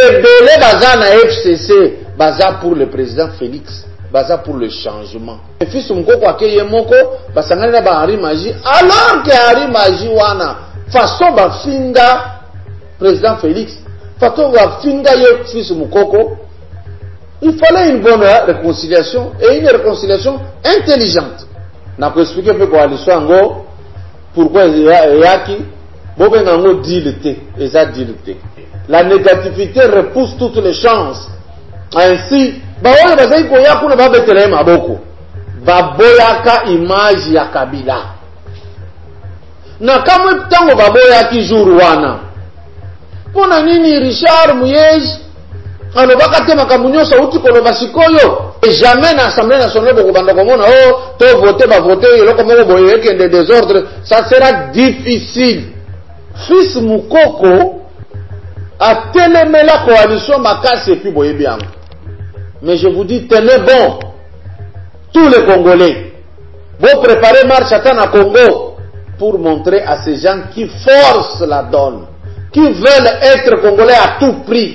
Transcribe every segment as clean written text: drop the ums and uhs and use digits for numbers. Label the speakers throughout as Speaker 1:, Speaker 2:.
Speaker 1: ebele baza na FCC baza pour le président Félix, baza pour le changement. Le fils mukoko akeye moko basangana ba Henri Magie, alors que Henri Magie wana façon ba finga président Félix, façon ba finga ye fils mukoko. Il fallait une bonne réconciliation et une réconciliation intelligente. Na ko expliquer pe coalition ngo pourquoi yaki bobenga ngo dilité eza dilité. La négativité repousse toutes les chances. Ainsi, baoyo bazai ko yakuna babetele maboko. Baboyaka image ya Kabila. Na kama tango baboyaki jour wana. Pona nini Richard Muyej alobaka te makambo nyonso uti koloba sikoyo et jamais na Assemblée nationale boko banda komona oh to voter ba voter eloko moko boye kende désordre, ça sera difficile. Fils Mukoko a télémé la coalition makasi et puis boye bien. Mais je vous dis, tenez bon, tous les Congolais, vous préparez marche à Congo pour montrer à ces gens qui forcent la donne, qui veulent être Congolais à tout prix.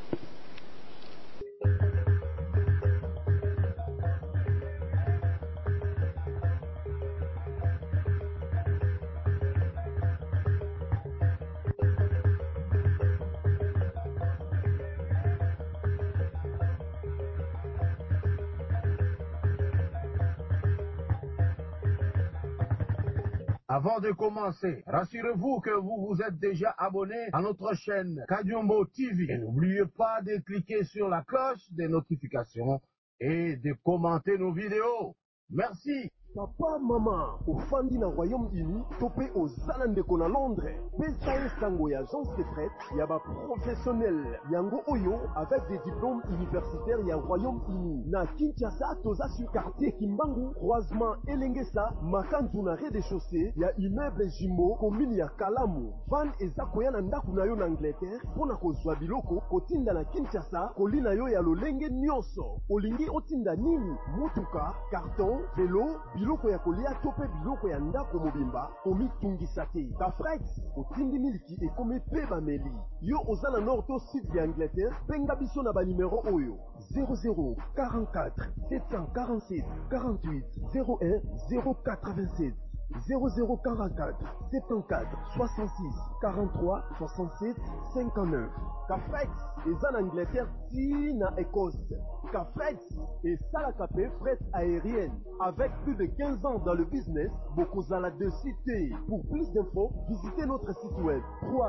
Speaker 2: Avant de commencer, rassurez-vous que vous vous êtes déjà abonné à notre chaîne Kadiombo TV. Et n'oubliez pas de cliquer sur la cloche des notifications et de commenter nos vidéos. Merci.
Speaker 3: Papa, maman, au Fandi na Royaume-Uni, topé aux Zalandeko na Londres. Pesa Sango ya agence de fret, yaba professionnel. Yango Oyo, avec des diplômes universitaires ya Royaume-Uni. Na Kinshasa, toza sur quartier Kimbangu, croisement Elengesa, Makanzu na rez-de-chaussée, ya immeuble Jimbo, commune ya Kalamu. Van ezakoya na ndaku na yo na Angleterre, pona kozwa biloko, kotinda na Kinshasa, kolina yo ya lolenge nyonso. Olingi otinda nini? Mutuka, carton, vélo, biloko ya kolia tope biloko ya ndako mobimba komitungisa te. Kafrex otindi miliki ekome pe bameli. Yo ozana nord to sud ya Angleterre, benga biso na ba numéro oyo 00 44 747 48 01 087 0044 74 66 43 67 59. Cafrex est en Angleterre si na Écosse. Cafrex est Salakapé fret aérienne. Avec plus de 15 ans dans le business, beaucoup à la de cité. Pour plus d'infos, visitez notre site web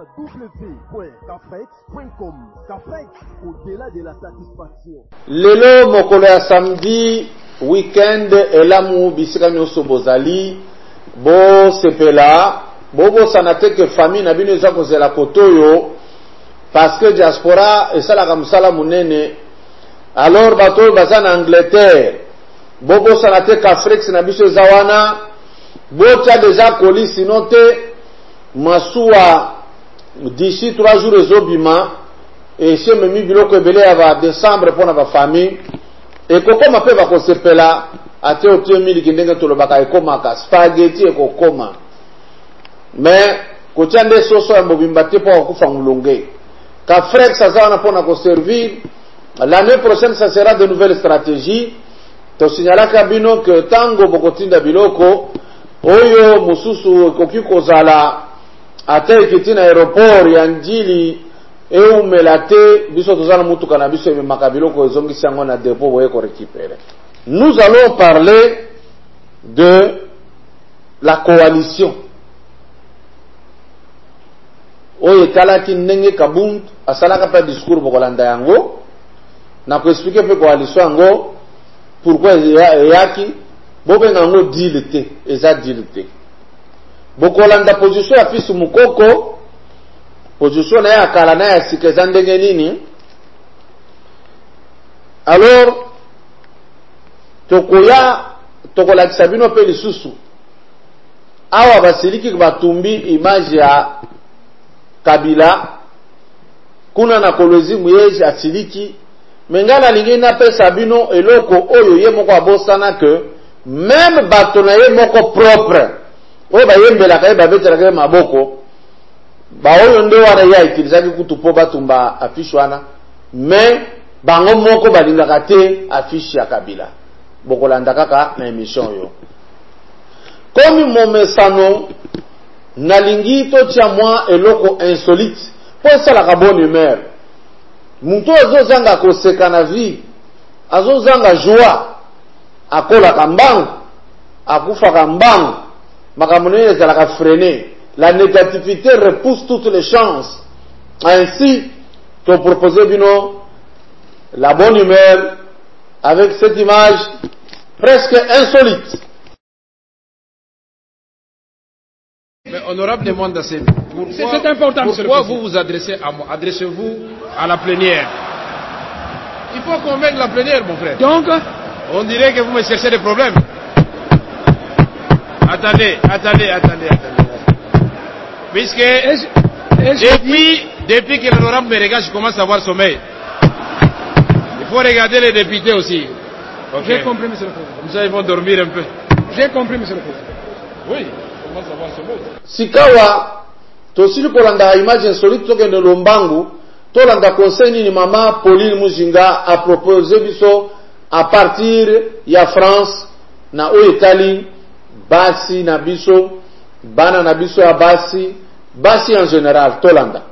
Speaker 3: www.cafrex.com. Cafrex, au-delà de la satisfaction.
Speaker 1: Lelo mokolo ya samedi weekend elamu bisika nyoso bozali bo sepela bobo sanate que famille na bino za kozela kotoyo parce que diaspora esala musala munene. Alors bato baza na Angleterre bobo sanate Cafrex na biso zawana bocha déjà colis sinote masuwa d'ici 3 jours ezobima et chez memi biloko ebele ya ba décembre pona ba famille et kokoma pe ba kosepela ate otie miliki ndenge tolobaka ekomaka spaghetti ekokoma mais kotia nde soso ya mobimba te po kufa mulonge. Cafrex azawana pona ko servir. L'année prochaine ça sera de nouvelles stratégies. To signalaka bino que tango bokotinda biloko oyo mususu koki kozala ate ekitina aéroport ya njili eumelate biso tozana mutuka na biso ememaka biloko ezongisi yango na dépôt boye ko récupérer. Nous allons parler de la coalition. Oye kalaki ndenge kabuntu asalaka pa discours bokolanda yango na ko expliquer pe coalition yango pourquoi yaki bobenga ngo dilité eza dilité. Bokolanda position ya Fils Mukoko, position na ya kala na ya sikeza ndenge nini. Alors tokolakisa bino pe lisusu awa basiliki batumbi image ya Kabila kuna na Kolozi Muyej asiliki mengana lingi na pesa bino eloko oyo ye moko abosana que même bato na ye moko propre oyo bayembelaka ye babetelaka ye maboko ba oyo nde wana ye utilisaki kutu po batumba affiche wana mais bango moko balingaka te affiche ya Kabila. Bokolanda kaka na émission yo. Comme momesano nalingi to tia moi eloko insolite pour ça la bonne humeur. Muto azozanga koseka na vie, azozanga joie, akola kambangu, akufa kambangu, makamune ezalaka freiner. La négativité repousse toutes les chances. Ainsi, tu proposé bino la bonne humeur avec cette image presque insolite.
Speaker 4: Mais honorable demande à c'est important. Pourquoi vous vous adressez à moi? Adressez-vous à la plénière. Il faut convaincre la plénière, mon frère. Donc, on dirait que vous me cherchez des problèmes. Attendez. Puisque depuis que l'honorable me regarde, je commence à avoir sommeil. Il faut regarder les députés aussi. Okay. J'ai compris, monsieur le président. Comme ça, ils vont dormir un peu. J'ai compris, monsieur le président. Oui, je commence à avoir sommeil.
Speaker 1: Sikawa, tosili kolanda image insolite toke ne lombangu, tolanda conseil ni mama Pauline Mujinga a proposé biso à partir ya France na o Italie basi na biso bana na biso ya basi en général tolanda.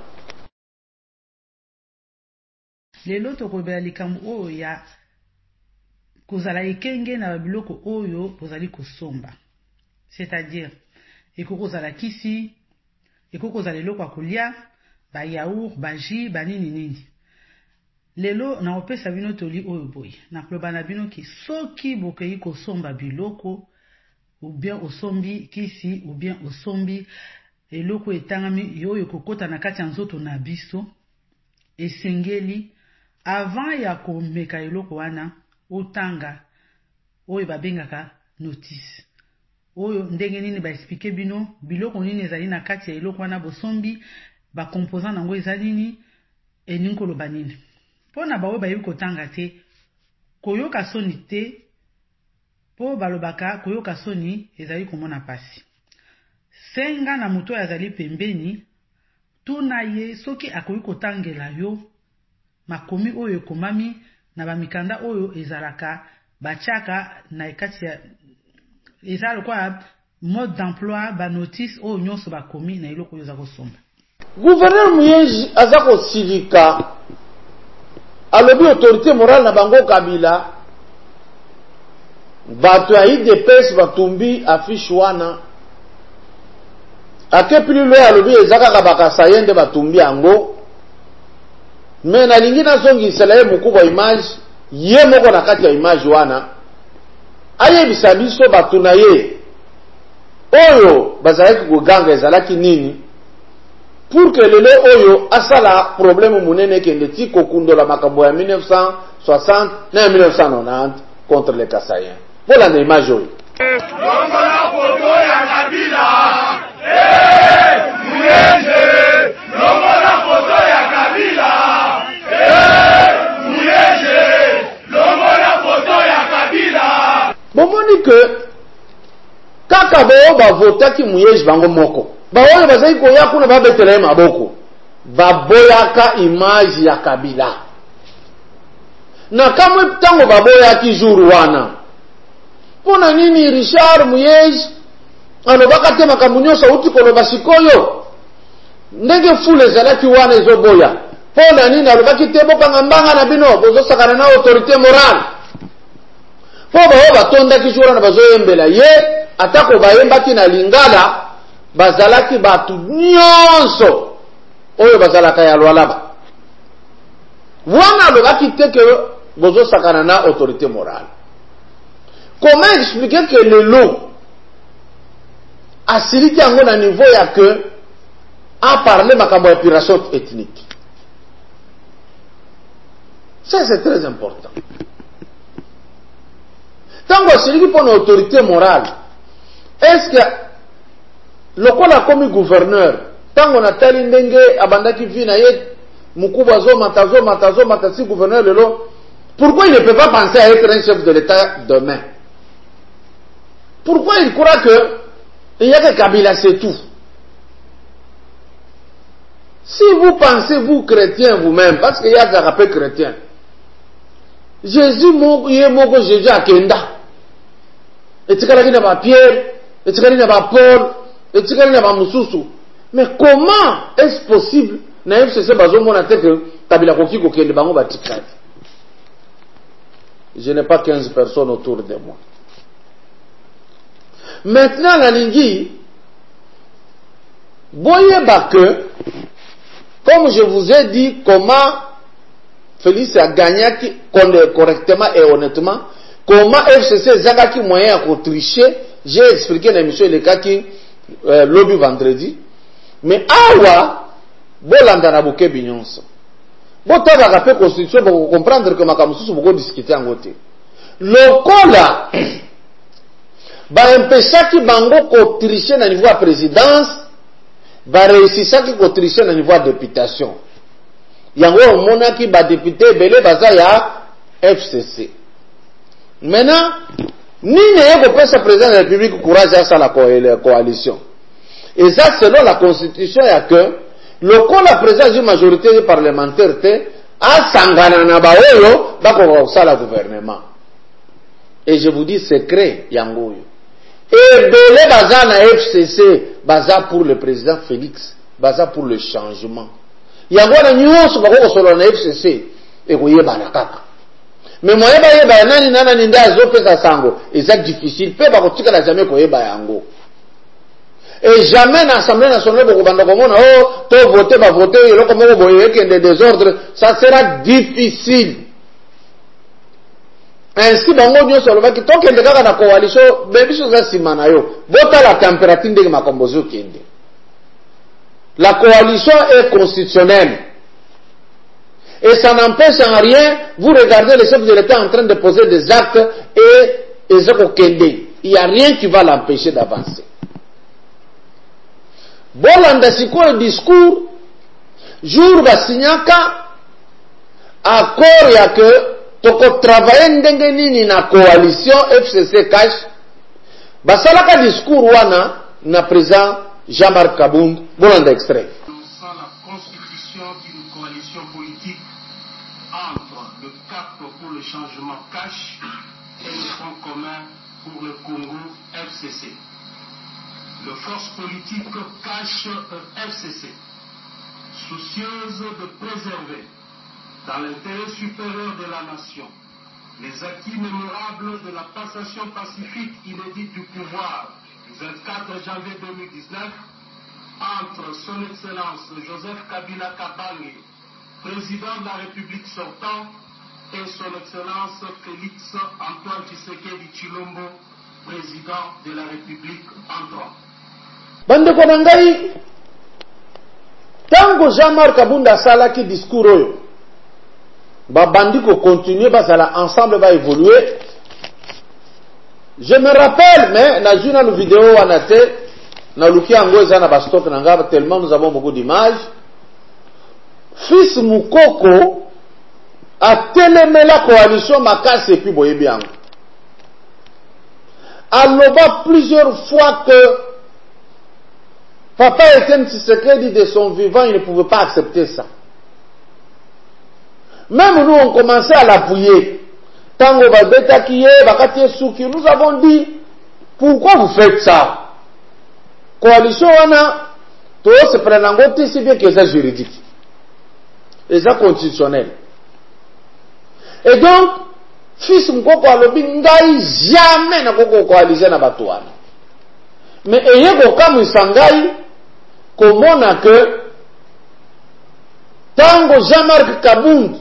Speaker 5: Lelo tokobela likambo oyo ya kozala ekenge na biloko oyo bozali kosomba, c'est-à-dire ekokozala kisi, ekokozala eloko ya kolia, ba yaourt, ba jus, ba nini. Lelo na opesa bino toli oyo boye na kloba na bino ki soki bokei kosomba biloko ou bien osombi kisi ou bien osombi eloko etangami yoyo kokota na kati ya nzoto na biso, esengeli avant ya komeka eloko wana otanga oyo babengaka notice. Oyo ndenge nini ba expliquer bino biloko nini ezali na kati ya eloko wana bosombi, ba composant nango ezali nini eningi koloba nini. Pona bawe bayebi kotanga te koyoka soni te, po balobaka koyoka soni ezali komona pasi. Senga na muto azali pembeni tuna ye soki akoyi kotangela yo makomi oyo ekomami na bamikanda oyo ezalaka bachaka na ekati ya ezalo kwa mode d'emploi ba notice oyo nyonso bakomi na eloko oyo za kosomba.
Speaker 1: Gouverneur Muyej azako silika alobi autorité morale na bango Kabila bato ya IDPS batumbi affiche wana ake plus loin alobi ezaka kabakasa yende batumbi yango. Mais na lingi na zongi selaye mukubwa image ye moko na kati ya image wana ayebisa biso bato na ye oyo bazalaki koganga ezalaki nini pour que lelo oyo asala problème munene kende ti kokundola makambo ya 1960 na 1990 contre les Kasaïens. Voilà na image oyo.
Speaker 6: Longola foto ya Kabila. Muyeze. Longola foto ya Kabila. Muyeze. Longola foto ya Kabila.
Speaker 1: Bomoni que kaka bao bavotaki Muyej bango moko. Baoyo bazali koya kuna babetela maboko. Baboyaka image ya Kabila. Na kamwe tango baboyaki jour wana. Pona nini Richard Muyej alobaka te makambo nyonso uti koloba sikoyo ndenge fule ezalaki wana ezoboya. Pona nini alobaki te bokanga mbanga na bino bozosakana na autorité morale. Po bao batondaki jour na bazoyembela ye atako bayembaki na Lingala bazalaki batu nyonso oyo bazalaka ya lwalaba. Wana alobaki te ke bozosakana na autorité morale. Comment expliquer que le lot a siliki yango na niveau ya que a parlé makambo ya épuration ethnique? Ça c'est très important. Tango siliki pour une autorité morale, est-ce que lokola komi gouverneur tango na tali ndenge abandaki vi na ye mukubwa zomata si gouverneur lelo, pourquoi il ne peut pas penser à être un chef de l'État demain? Pourquoi il croit que il y a que Kabila c'est tout? Si vous pensez, vous chrétiens vous-même, parce qu'il y a des rappels chrétiens, Jésus a Kenda. Et tu as Pierre, et tu as Paul, et tu as Moussousou. Mais comment est-ce possible je n'ai pas 15 personnes autour de moi. Maintenant, la Lingui, voyez que, comme je vous ai dit, comment Félix a gagné correctement et honnêtement, comment FCC Zagaki moyen à tricher, j'ai expliqué dans l'émission le cas qui lobby vendredi. Mais awa, bolanda na boke binyonso. Bota va rappeler constitution pour comprendre que makamususu beaucoup discuter en côté. Lokola ba empêcha ki bango ko tricher na niveau à présidence, ba réussir ki ko tricher na niveau à députation. Yango omona ki ba député belé baza ya FCC. Maintenant, nini yeko pesa président de la République courage à la coalition. Et ça, selon la Constitution, il y a que le coup la présence d'une majorité parlementaire a sangana na baoyo bako sa la gouvernement. Et je vous dis secret yangoyo. Et belé baza na FCC baza pour le président Félix, baza pour le changement. Yango na nyonso bako solo na FCC e koyeba na kaka. Mais moyeba yeba nani nana nda zo pesa sango, et c'est difficile pe bako tika la jamais koyeba yango. Et jamais l'Assemblée nationale pour voter, des désordres, ça sera difficile. Ainsi, dans le monde, tant qu'il y a une coalition, la température de ma composition. La coalition est constitutionnelle. Et ça n'empêche en rien, vous regardez le chef de l'État en train de poser des actes et il n'y a rien qui va l'empêcher d'avancer. Bolanda siko le discours jour basinyaka accord ya que toko travailler ndenge nini na coalition FCC cash basalaka discours wana na président Jean-Marc Kabound. Bolanda extrait.
Speaker 7: Sans la constitution d'une coalition politique entre le CAP pour le changement cash et le Front commun pour le Congo FCC. Le force politique cache FCC, soucieuse de préserver, dans l'intérêt supérieur de la nation, les acquis mémorables de la passation pacifique inédite du pouvoir du 24 janvier 2019 entre son Excellence Joseph Kabila Kabange, président de la République sortant, et son Excellence Félix Antoine Tshisekedi Tshilombo, président de la République entrant.
Speaker 1: Bande ko nangai tango Jean-Marc Kabunda sala ki discours oyo ba bandi ko continuer ba sala ensemble ba évoluer. Je me rappelle mais na juna no vidéo anate na luki ango eza na ba stock na ngaba tellement nous avons beaucoup d'images. Fils Mukoko a télémé la coalition makasi et puis boye bien. Aloba plusieurs fois que Papa Etienne Tshisekedi de son vivant, il ne pouvait pas accepter ça. Même nous, on commençait à l'appuyer. Tango Babeta Kiye, Bakatie Souki, nous avons dit, pourquoi vous faites ça? Coalition Wana, tout se prennent en compte, si bien que c'est juridique. Et c'est constitutionnel. Et donc, fils Mkoko Alobi, Ngai jamais n'a pas coalisé na Batouane. Mais ayez comme Sangai, comment on a que Tango Jean-Marc Kabound,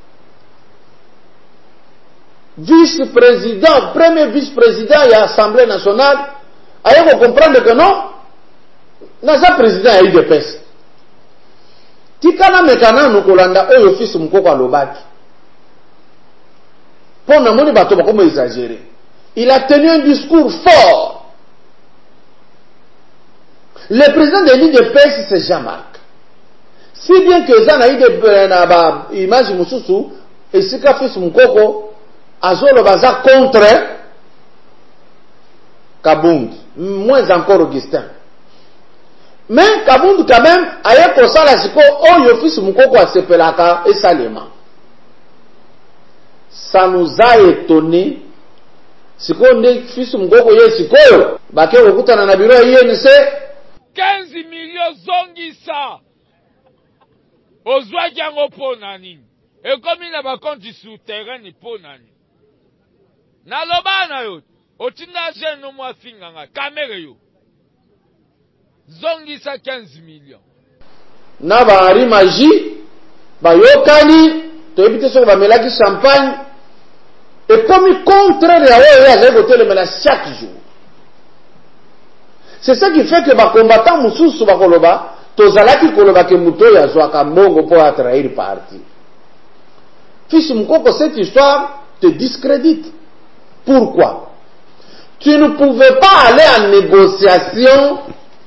Speaker 1: vice-président, premier vice-président et Assemblée nationale, ayez comprendre que non, Naza président a eu des pèses. Tikana mekana nukolanda oyo fils Mkoko Alobaki. Pour na moni bato comme exagéré. Il a tenu un discours fort. Le président de l'IDPS, c'est Jean-Marc. Si bien que ça n'a eu des images Moussoussou, et si qu'a fait son coco, Azolo Baza contre Kabound, moins encore Augustin. Mais Kabundu quand même aye kosala siko oyo fils mukoko asepelaka esalema. Ça nous a étonné. Siko nde fils mukoko ye siko bake okutana na biro INC
Speaker 8: 15 millions zongisa. Ozwaki yango po na nini? Ekomi na bakonti souterrain po na nini? Naloba na yo, otinda jeune mwa finganga kamere yo. Zongisa 15 millions.
Speaker 1: Na Henri Magie bayokani toyebite soko bamelaki champagne et comme contraire ya oyo azali kotelemela chaque jour. C'est ça qui fait que bakombatant mususu bakoloba tozalaki koloba ke muto ya zwaka mbongo po atrahir parti. Fils Mukoko, cette histoire te discrédite. Pourquoi? Tu ne pouvais pas aller en négociation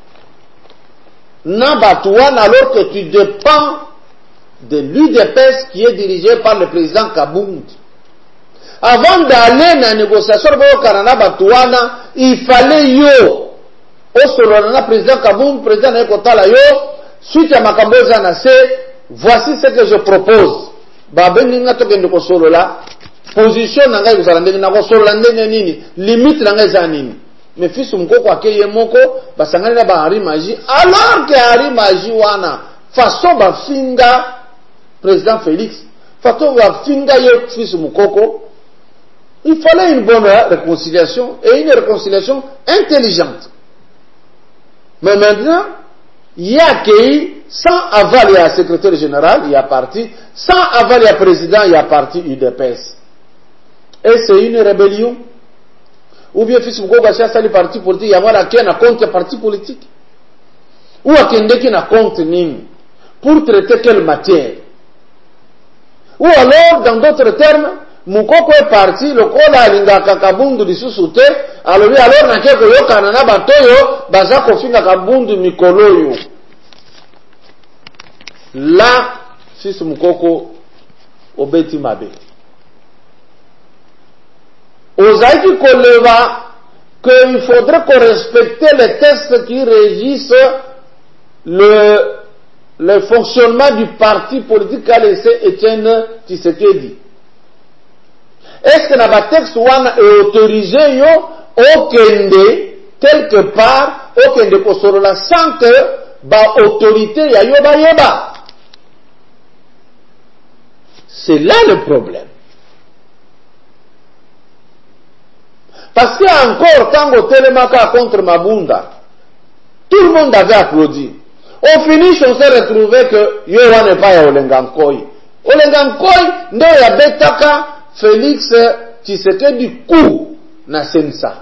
Speaker 1: Nabatouane alors que tu dépends de l'UDPS qui est dirigé par le président Kabound. Avant d'aller dans la négociation il fallait yo au président Kabound, président Nekotala yo, suite à Makamboza Nassé, voici ce que je propose. Babeninga tokende ko solo la position nanga kozala ndenge na ko solo la ndenge nini limite nanga eza nini. Mais fils Mukoko akeye moko basangani na ba Henri Magie alors que Henri Magie wana façon ba finga président Félix façon ba finga yo fils Mukoko, il fallait une bonne réconciliation et une réconciliation intelligente. Mais maintenant il y a accueilli sans aval, il y a secrétaire général, il y a parti. Sans aval, il y a président, il y a parti UDPS. Et c'est une rébellion. Ou bien, fils Mukoko, si c'est le parti politique, il y a moi qui n'a contre parti politique. Ou à qui n'a contre ning. Pour traiter quelle matière. Ou alors, dans d'autres termes, Mukoko est parti, le kola linga kakabundu disusute, alors n'a keko yo kanana batoyo, baza kofinga kabundu mikoloyo. Là, fils Mukoko, obeti mabe. Ozaïki koleva qu'il faudrait qu'on respecte les textes qui régissent le fonctionnement du parti politique qu'a laissé Étienne Tshisekedi. Est-ce que na texte wana est autorisé yo okende quelque part okende kosolola sans que ba autorité ya yo ba yeba? C'est là le problème. Parce qu'il y a encore tango telemaka contre Mabunda, tout le monde avait applaudi. Au finish, on s'est retrouvé que Yowa n'est pas à Olengankoi. Olengankoi, nde ya betaka Félix Tshisekedi coup na sensa.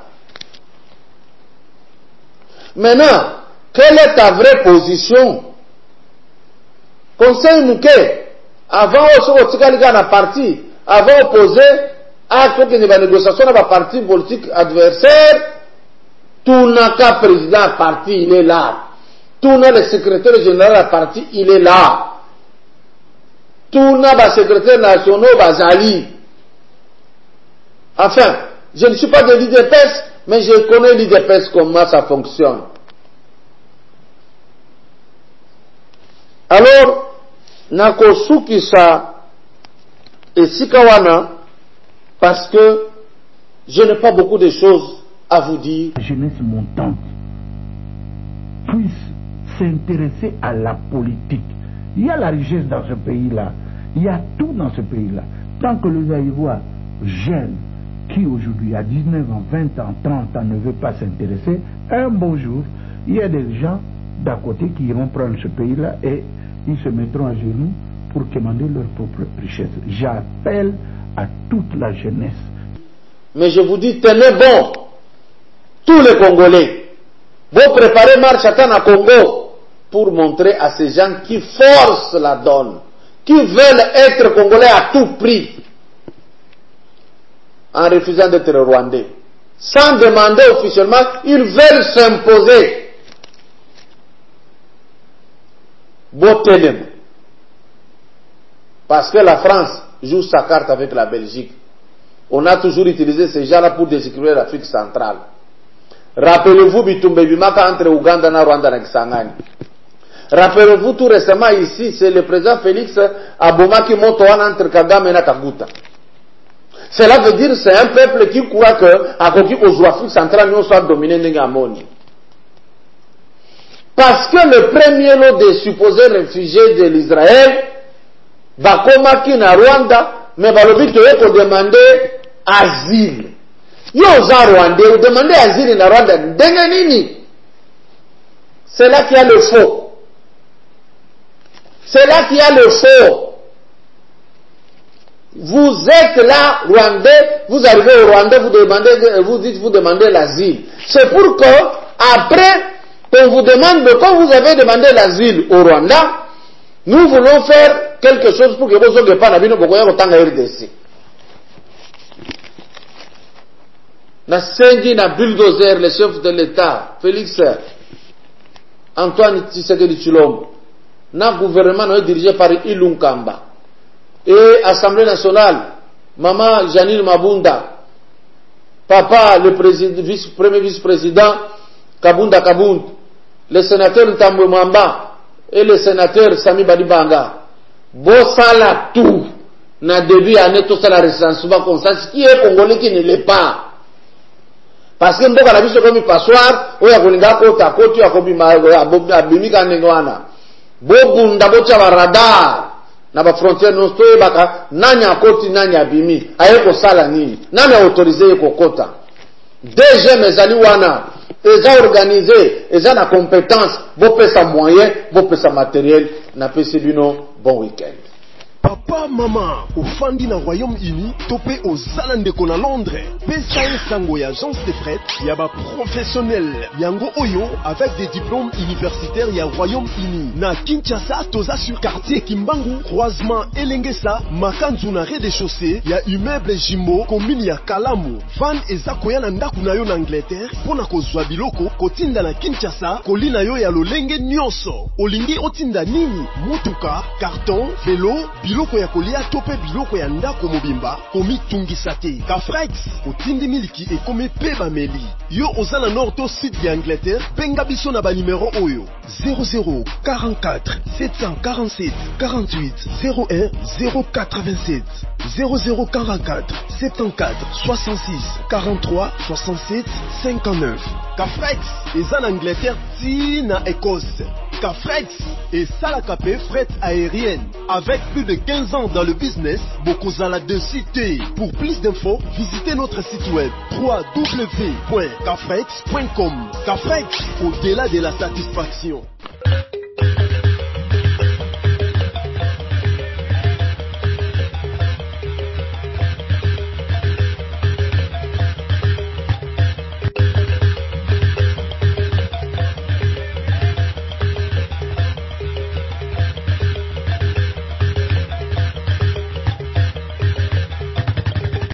Speaker 1: Maintenant, quelle est ta vraie position? Conseil Mouké, avant au parti, avant opposé à toute une négociation dans le parti politique adversaire, tout n'a qu'un président à parti, il est là. Tout n'a le secrétaire général à parti, il est là. Tout n'a pas secrétaire national, Bazali. Enfin, je ne suis pas de l'IDPS, mais je connais l'IDPS comment ça fonctionne. Alors, Nakosuki sa et Sikawana, parce que je n'ai pas beaucoup de choses à vous dire.
Speaker 9: La jeunesse montante puisse s'intéresser à la politique. Il y a la richesse dans ce pays-là, il y a tout dans ce pays-là. Tant que le Zaïrois jeune, qui aujourd'hui a 19 ans, 20 ans, 30 ans, ne veut pas s'intéresser, un beau jour, il y a des gens d'à côté qui iront prendre ce pays-là et ils se mettront à genoux pour commander leur propre richesse. J'appelle à toute la jeunesse.
Speaker 1: Mais je vous dis, tenez bon, tous les Congolais, vous préparez marche à Congo pour montrer à ces gens qui forcent la donne, qui veulent être Congolais à tout prix, en refusant d'être Rwandais. Sans demander officiellement, ils veulent s'imposer. Botelem. Parce que la France joue sa carte avec la Belgique. On a toujours utilisé ces gens-là pour déséquilibrer l'Afrique centrale. Rappelez-vous Bitumba Bimaka entre Ouganda et Rwanda na Kisangani. Rappelez-vous tout récemment ici, c'est le président Félix Abomaki Motoana entre Kagame et Kaguta. Cela veut dire que c'est un peuple qui croit que l'Afrique centrale nous soit dominé Nengamoni. Parce que le premier lot des supposés réfugiés de l'Israël va commaquer na Rwanda, mais va le but de demander asile. Yoza Rwandais, vous demandez asile na Rwanda, denganini. C'est là qu'il y a le faux. C'est là qu'il y a le faux. Vous êtes là, Rwandais, vous arrivez au Rwanda, vous demandez l'asile. C'est pour que, après, qu'on vous demande, quand vous avez demandé l'asile au Rwanda, nous voulons faire quelque chose pour que vous soyez pas n'abino pour que vous RDC. Na sengi na bulldozer, le chef de l'État, Félix Antoine Tshisekedi Tshilombo, na gouvernement est dirigé par Ilunga Kamba. Et Assemblée nationale, Maman Janine Mabunda, Papa le premier vice-président Kabunda Kabund, le sénateur Ntambwe Mwamba et le sénateur Sami Badibanga. Bossala tout, na début année tout ça la recensement comme ça, ce qui est congolais qui ne l'est pas. Parce que mboka na biso comme passoir, oya kolinga kota koti ya kobima abimika ndengwana. Bobunda bocha ba radar na ba frontière no stoye baka nanya koti nanya bimi ayeko sala nini nani autoriser yeko kota DG mezali wana eza organisé eza na compétence bo pesa moyen bo pesa matériel na pesi bino bon week-end.
Speaker 3: Papa, maman, au Fandi na Royaume-Uni, topé aux Alandeko na Londres. PSAE Sango ya agence de fret, yaba professionnel. Yango Oyo, avec des diplômes universitaires ya Royaume-Uni. Na Kinshasa, toza sur quartier Kimbangu, croisement Elengesa, Makanzu na rez-de-chaussée, ya immeuble Jimbo, commune ya Kalamu. Van eza koya na ndaku na yo na Angleterre, pona kozwa biloko, kotinda na Kinshasa, kolina yo ya lolenge nyonso. Olingi otinda nini? Mutuka, carton, vélo, biloko ya kolia tope biloko ya ndako mobimba komi tungisa te. Kafrex otindi miliki e komi peba meli. Yo ozala nord to sud ya Angleterre, benga biso na ba numéro oyo 0044 747 48 01 087 0044 74 66 43 67 59. Kafrex eza na Angleterre ti na Écosse. Kafrex et Salakapé fret aérienne. Avec plus de 15 ans dans le business, Bokozala de cité. Pour plus d'infos, visitez notre site web www.kafrex.com. Kafrex, au-delà de la satisfaction.